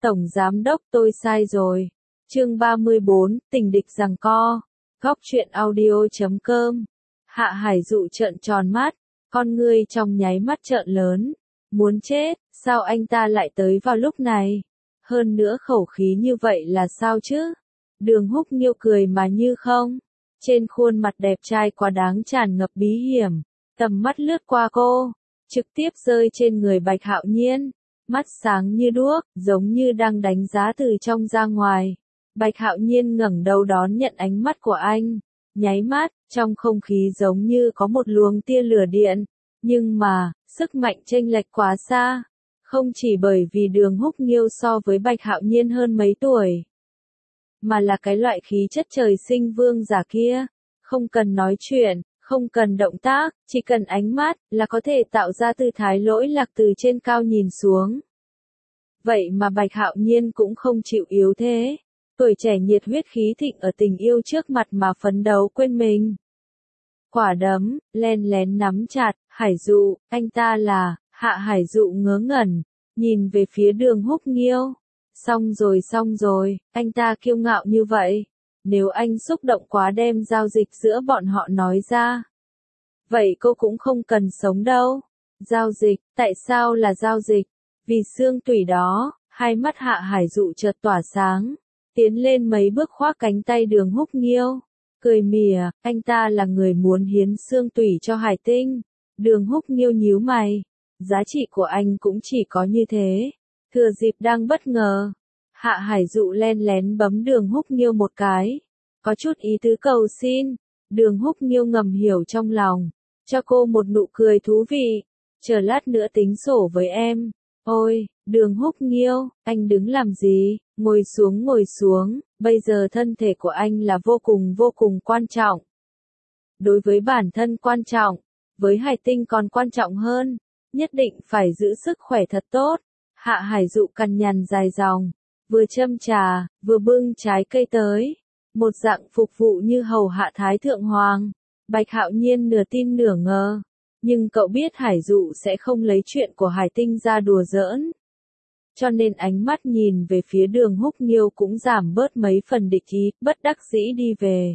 Tổng giám đốc tôi sai rồi. Chương 34, tình địch giằng co. Góc truyện audio.com. Hạ Hải Dụ trợn tròn mắt, con ngươi trong nháy mắt trợn lớn. Muốn chết, sao anh ta lại tới vào lúc này? Hơn nữa khẩu khí như vậy là sao chứ? Đường Húc Nghiêu cười mà như không. Trên khuôn mặt đẹp trai quá đáng tràn ngập bí hiểm. Tầm mắt lướt qua cô, trực tiếp rơi trên người Bạch Hạo Nhiên. Mắt sáng như đuốc, giống như đang đánh giá từ trong ra ngoài. Bạch Hạo Nhiên ngẩng đầu đón nhận ánh mắt của anh. Nháy mắt, trong không khí giống như có một luồng tia lửa điện. Nhưng mà, sức mạnh chênh lệch quá xa. Không chỉ bởi vì Đường Húc Nghiêu so với Bạch Hạo Nhiên hơn mấy tuổi, mà là cái loại khí chất trời sinh vương giả kia. Không cần nói chuyện, không cần động tác, chỉ cần ánh mắt là có thể tạo ra tư thái lỗi lạc từ trên cao nhìn xuống. Vậy mà Bạch Hạo Nhiên cũng không chịu yếu thế. Tuổi trẻ nhiệt huyết khí thịnh ở tình yêu trước mặt mà phấn đấu quên mình. Quả đấm, len lén nắm chặt, Hải Dụ, anh ta là, Hạ Hải Dụ ngớ ngẩn, nhìn về phía Đường Húc Nghiêu. Xong rồi, anh ta kiêu ngạo như vậy. Nếu anh xúc động quá đem giao dịch giữa bọn họ nói ra, vậy cô cũng không cần sống đâu. Giao dịch, tại sao là giao dịch? Vì xương tủy đó. Hai mắt Hạ Hải Dụ chợt tỏa sáng, tiến lên mấy bước khoác cánh tay Đường Húc Nghiêu, cười mỉa, anh ta là người muốn hiến xương tủy cho Hải Tinh. Đường Húc Nghiêu nhíu mày, giá trị của anh cũng chỉ có như thế. Thừa dịp đang bất ngờ, Hạ Hải Dụ len lén bấm Đường Húc Nghiêu một cái, có chút ý tứ cầu xin. Đường Húc Nghiêu ngầm hiểu trong lòng, cho cô một nụ cười thú vị, chờ lát nữa tính sổ với em. Ôi, Đường Húc Nghiêu, anh đứng làm gì? Ngồi xuống, bây giờ thân thể của anh là vô cùng quan trọng. Đối với bản thân quan trọng, với Hải Tinh còn quan trọng hơn, nhất định phải giữ sức khỏe thật tốt. Hạ Hải Dụ cằn nhằn dài dòng, vừa châm trà, vừa bưng trái cây tới, một dạng phục vụ như hầu hạ thái thượng hoàng. Bạch Hạo Nhiên nửa tin nửa ngờ, nhưng cậu biết Hải Dụ sẽ không lấy chuyện của Hải Tinh ra đùa giỡn, cho nên ánh mắt nhìn về phía Đường Húc Nghiêu cũng giảm bớt mấy phần địch ý, bất đắc dĩ đi về.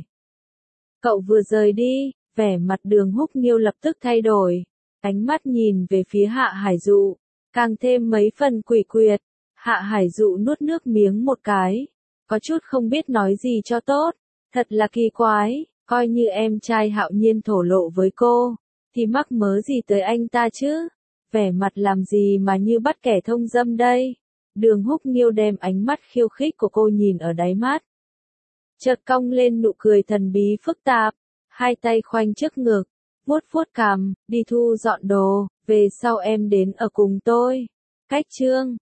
Cậu vừa rời đi, vẻ mặt Đường Húc Nghiêu lập tức thay đổi, ánh mắt nhìn về phía Hạ Hải Dụ, càng thêm mấy phần quỷ quyệt. Hạ Hải Dụ nuốt nước miếng một cái, có chút không biết nói gì cho tốt, thật là kỳ quái, coi như em trai Hạo Nhiên thổ lộ với cô, thì mắc mớ gì tới anh ta chứ? Vẻ mặt làm gì mà như bắt kẻ thông dâm đây? Đường Húc Nghiêu đem ánh mắt khiêu khích của cô nhìn ở đáy mắt, chợt cong lên nụ cười thần bí phức tạp, hai tay khoanh trước ngực, vuốt vuốt cằm, đi thu dọn đồ, về sau em đến ở cùng tôi. Cách chương